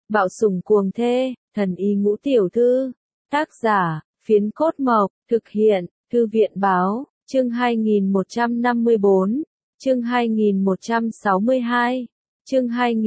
Bạo sủng cuồng thê, thần y ngũ tiểu thư. Tác giả, Phiến Cốt Mộc, thực hiện, Thư viện Báo, chương 2154, chương 2162, chương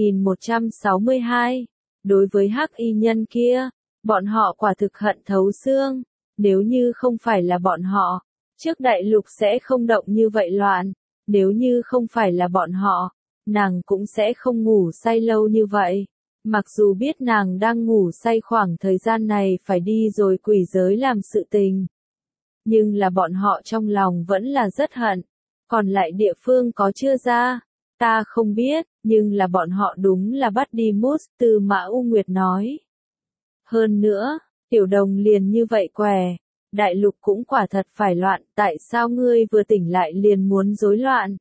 2162. Đối với hắc y nhân kia, bọn họ quả thực hận thấu xương, nếu như không phải là bọn họ, trước đại lục sẽ không động như vậy loạn, nếu như không phải là bọn họ, nàng cũng sẽ không ngủ say lâu như vậy. Mặc dù biết nàng đang ngủ say khoảng thời gian này phải đi rồi quỷ giới làm sự tình. Nhưng là bọn họ trong lòng vẫn là rất hận. Còn lại địa phương có chưa ra? Ta không biết, nhưng là bọn họ đúng là bắt đi mút, Tư Mã U Nguyệt nói. Hơn nữa, tiểu đồng liền như vậy què. Đại lục cũng quả thật phải loạn, tại sao ngươi vừa tỉnh lại liền muốn rối loạn?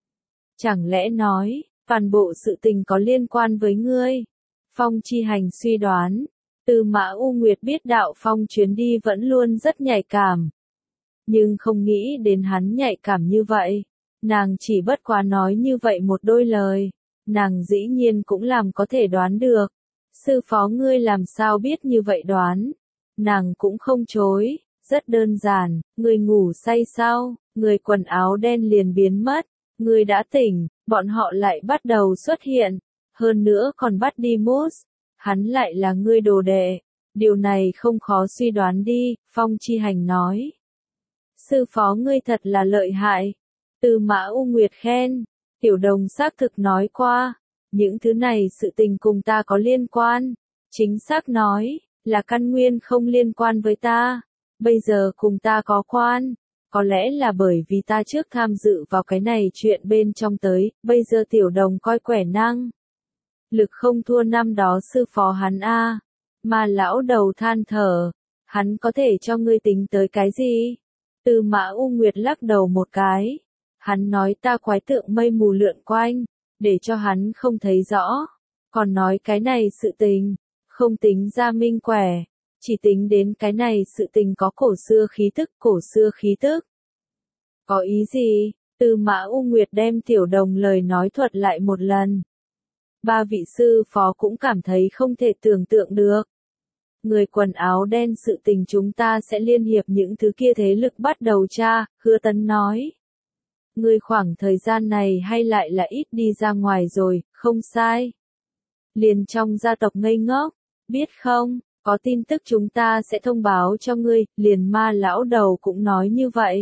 Chẳng lẽ nói, toàn bộ sự tình có liên quan với ngươi? Phong Chi Hành suy đoán, Tư Mã U Nguyệt biết Đạo Phong chuyến đi vẫn luôn rất nhạy cảm. Nhưng không nghĩ đến hắn nhạy cảm như vậy. Nàng chỉ bất quá nói như vậy một đôi lời. Nàng dĩ nhiên cũng làm có thể đoán được. Sư phó ngươi làm sao biết như vậy đoán? Nàng cũng không chối, rất đơn giản, ngươi ngủ say sao, ngươi quần áo đen liền biến mất, ngươi đã tỉnh, bọn họ lại bắt đầu xuất hiện. Hơn nữa còn bắt đi Moose, hắn lại là ngươi đồ đệ, điều này không khó suy đoán đi, Phong Chi Hành nói. Sư phó ngươi thật là lợi hại, Tư Mã U Nguyệt khen, tiểu đồng xác thực nói qua, những thứ này sự tình cùng ta có liên quan, chính xác nói, là căn nguyên không liên quan với ta, bây giờ cùng ta có quan. Có lẽ là bởi vì ta trước tham dự vào cái này chuyện bên trong tới, bây giờ tiểu đồng coi quẻ năng. Lực không thua năm đó sư phó hắn a. Mà lão đầu than thở, hắn có thể cho ngươi tính tới cái gì? Tư Mã U Nguyệt lắc đầu một cái. Hắn nói ta quái tượng mây mù lượn quanh, để cho hắn không thấy rõ. Còn nói cái này sự tình, không tính ra minh quẻ, chỉ tính đến cái này sự tình có cổ xưa khí tức, cổ xưa khí tức. Có ý gì? Tư Mã U Nguyệt đem tiểu đồng lời nói thuật lại một lần. Ba vị sư phó cũng cảm thấy không thể tưởng tượng được. Người quần áo đen sự tình chúng ta sẽ liên hiệp những thứ kia thế lực bắt đầu tra, Hứa Tấn nói. Người khoảng thời gian này hay lại là ít đi ra ngoài rồi, không sai. Liền trong gia tộc ngây ngốc, biết không, có tin tức chúng ta sẽ thông báo cho ngươi, liền Ma lão đầu cũng nói như vậy.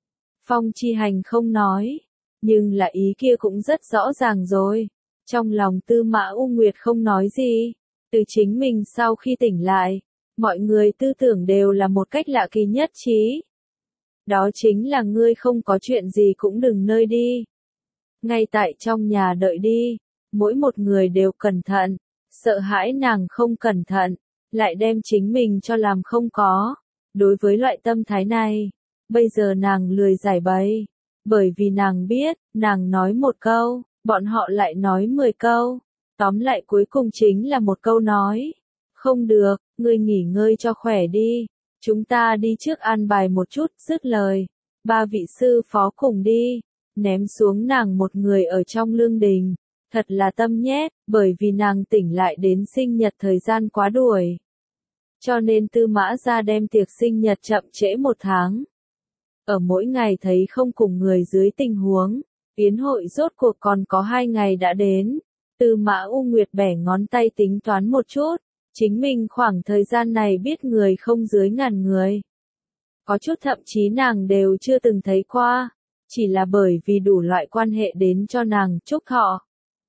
Phong Chi Hành không nói, nhưng là ý kia cũng rất rõ ràng rồi. Trong lòng Tư Mã U Nguyệt không nói gì, từ chính mình sau khi tỉnh lại, mọi người tư tưởng đều là một cách lạ kỳ nhất trí. Đó chính là ngươi không có chuyện gì cũng đừng nơi đi. Ngay tại trong nhà đợi đi, mỗi một người đều cẩn thận, sợ hãi nàng không cẩn thận, lại đem chính mình cho làm không có. Đối với loại tâm thái này, bây giờ nàng lười giải bày, bởi vì nàng biết, nàng nói một câu, bọn họ lại nói 10 câu, tóm lại cuối cùng chính là một câu nói. Không được, ngươi nghỉ ngơi cho khỏe đi, chúng ta đi trước an bài một chút, dứt lời. Ba vị sư phó cùng đi, ném xuống nàng một người ở trong lương đình, thật là tâm nhét, bởi vì nàng tỉnh lại đến sinh nhật thời gian quá đuổi. Cho nên Tư Mã gia đem tiệc sinh nhật chậm trễ 1 tháng. Ở mỗi ngày thấy không cùng người dưới tình huống, yến hội rốt cuộc còn có 2 ngày đã đến. Tư Mã U Nguyệt bẻ ngón tay tính toán một chút, chính mình khoảng thời gian này biết người không dưới 1000 người. Có chút thậm chí nàng đều chưa từng thấy qua, chỉ là bởi vì đủ loại quan hệ đến cho nàng chúc thọ.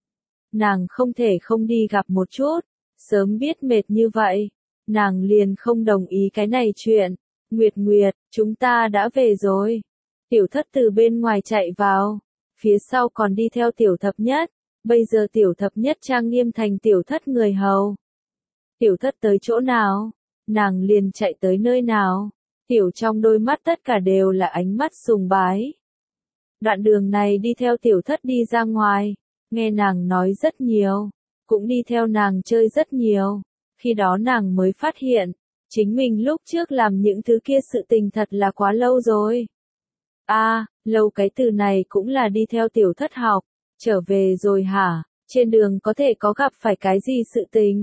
Nàng không thể không đi gặp một chút, sớm biết mệt như vậy, nàng liền không đồng ý cái này chuyện. Nguyệt Nguyệt, chúng ta đã về rồi. Tiểu thất từ bên ngoài chạy vào, phía sau còn đi theo tiểu thập nhất, bây giờ tiểu thập nhất trang nghiêm thành tiểu thất người hầu. Tiểu thất tới chỗ nào, nàng liền chạy tới nơi nào, tiểu trong đôi mắt tất cả đều là ánh mắt sùng bái. Đoạn đường này đi theo tiểu thất đi ra ngoài, nghe nàng nói rất nhiều, cũng đi theo nàng chơi rất nhiều, khi đó nàng mới phát hiện, chính mình lúc trước làm những thứ kia sự tình thật là quá lâu rồi. Lâu cái từ này cũng là đi theo tiểu thất học, trở về rồi hả, trên đường có thể có gặp phải cái gì sự tình,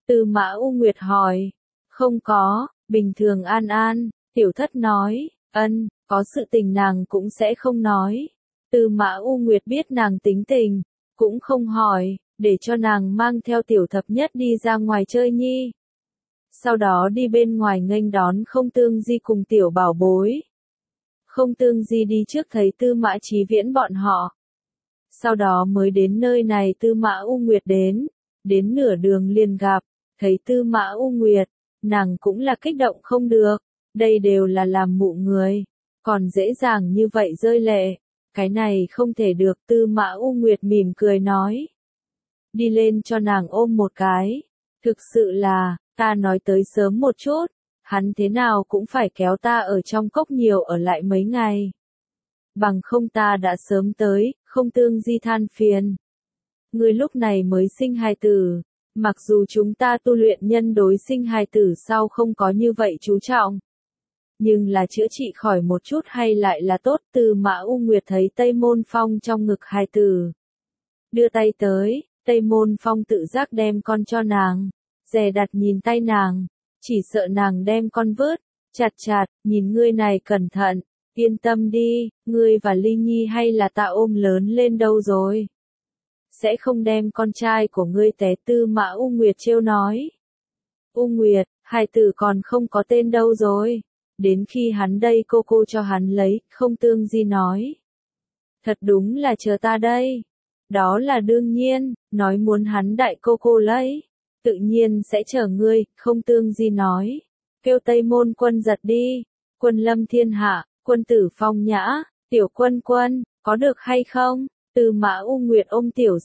Tư Mã U Nguyệt hỏi. Không có, bình thường an an, tiểu thất nói, có sự tình nàng cũng sẽ không nói. Tư Mã U Nguyệt biết nàng tính tình, cũng không hỏi, để cho nàng mang theo tiểu thập nhất đi ra ngoài chơi nhi. Sau đó đi bên ngoài nghênh đón Không Tương Di cùng tiểu bảo bối. Không Tương Di đi trước thấy Tư Mã Chí Viễn bọn họ. Sau đó mới đến nơi này Tư Mã U Nguyệt đến nửa đường liền gặp, thấy Tư Mã U Nguyệt, nàng cũng là kích động không được, đây đều là làm mụ người, còn dễ dàng như vậy rơi lệ, cái này không thể được. Tư Mã U Nguyệt mỉm cười nói, đi lên cho nàng ôm một cái, thực sự là, ta nói tới sớm một chút, hắn thế nào cũng phải kéo ta ở trong cốc nhiều ở lại mấy ngày. Bằng không ta đã sớm tới. Không Tương Di than phiền. Ngươi lúc này mới sinh hài tử, mặc dù chúng ta tu luyện nhân đối sinh hài tử sau không có như vậy chú trọng, nhưng là chữa trị khỏi một chút hay lại là tốt. Tư Mã U Nguyệt thấy Tây Môn Phong trong ngực hài tử, đưa tay tới, Tây Môn Phong tự giác đem con cho nàng, dè đặt nhìn tay nàng, chỉ sợ nàng đem con vớt, chặt, nhìn ngươi này cẩn thận, yên tâm đi, ngươi và Ly Nhi hay là ta ôm lớn lên đâu rồi. Sẽ không đem con trai của ngươi té. Tư Mã U Nguyệt trêu nói. U Nguyệt, hài tử còn không có tên đâu rồi. Đến khi hắn đây cô cho hắn lấy. Không Tương Di nói. Thật đúng là chờ ta đây. Đó là đương nhiên, nói muốn hắn đại cô lấy. Tự nhiên sẽ chờ ngươi. Không Tương Di nói. Kêu Tây Môn Quân Giật đi. Quân lâm thiên hạ, quân tử phong nhã, tiểu quân, có được hay không? Tư Mã U Nguyệt ôm tiểu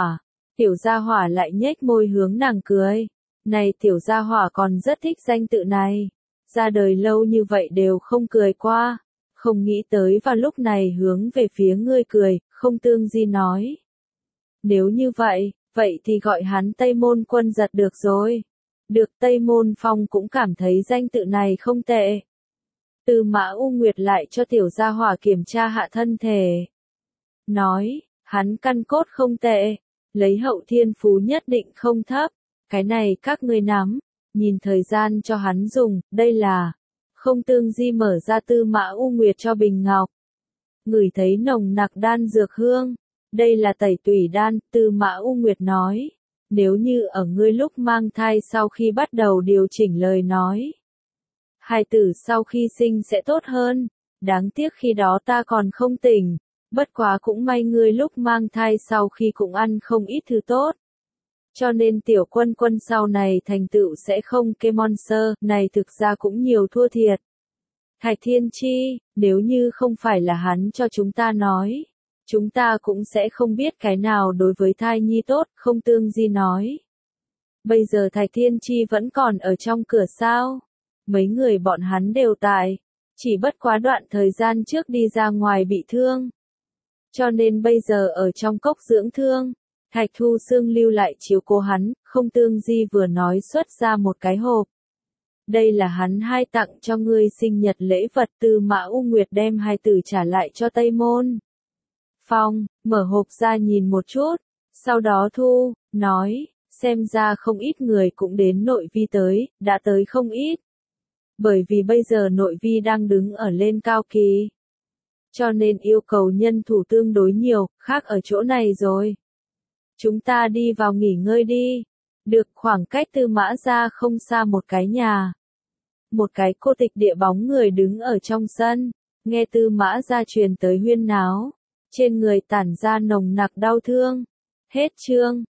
gia hỏa lại nhếch môi hướng nàng cười. Này tiểu gia hỏa còn rất thích danh tự này, ra đời lâu như vậy đều không cười qua, không nghĩ tới vào lúc này hướng về phía ngươi cười. Không Tương Di nói. Nếu như vậy thì gọi hắn Tây Môn Quân Giật được rồi. Được. Tây Môn Phong cũng cảm thấy danh tự này không tệ. Tư Mã U Nguyệt lại cho tiểu gia hỏa kiểm tra hạ thân thể. Nói, hắn căn cốt không tệ, lấy hậu thiên phú nhất định không thấp, cái này các ngươi nắm, nhìn thời gian cho hắn dùng. Đây là, Không Tương Di mở ra Tư Mã U Nguyệt cho bình ngọc. Ngửi thấy nồng nặc đan dược hương, đây là tẩy tủy đan. Tư Mã U Nguyệt nói, nếu như ở ngươi lúc mang thai sau khi bắt đầu điều chỉnh lời nói, hài tử sau khi sinh sẽ tốt hơn, đáng tiếc khi đó ta còn không tỉnh, bất quá cũng may ngươi lúc mang thai sau khi cũng ăn không ít thứ tốt. Cho nên tiểu quân sau này thành tựu sẽ không. Cái monster này thực ra cũng nhiều thua thiệt. Thạch Thiên Chi, nếu như không phải là hắn cho chúng ta nói, chúng ta cũng sẽ không biết cái nào đối với thai nhi tốt. Không Tương Di nói. Bây giờ Thạch Thiên Chi vẫn còn ở trong cửa sao? Mấy người bọn hắn đều tại, chỉ bất quá đoạn thời gian trước đi ra ngoài bị thương, cho nên bây giờ ở trong cốc dưỡng thương. Thạch Thu Sương lưu lại chiếu cố hắn. Không Tương Di vừa nói xuất ra một cái hộp. Đây là hắn hai tặng cho ngươi sinh nhật lễ vật. Tư Mã U Nguyệt đem hai tử trả lại cho Tây Môn Phong, mở hộp ra nhìn một chút, sau đó thu, nói, xem ra không ít người cũng đến nội vi tới, đã tới không ít. Bởi vì bây giờ nội vi đang đứng ở lên cao kỳ, cho nên yêu cầu nhân thủ tương đối nhiều, khác ở chỗ này rồi. Chúng ta đi vào nghỉ ngơi đi. Được. Khoảng cách Tư Mã ra không xa một cái nhà. Một cái cô tịch địa bóng người đứng ở trong sân, nghe Tư Mã ra truyền tới huyên náo, trên người tản ra nồng nặc đau thương. Hết chương.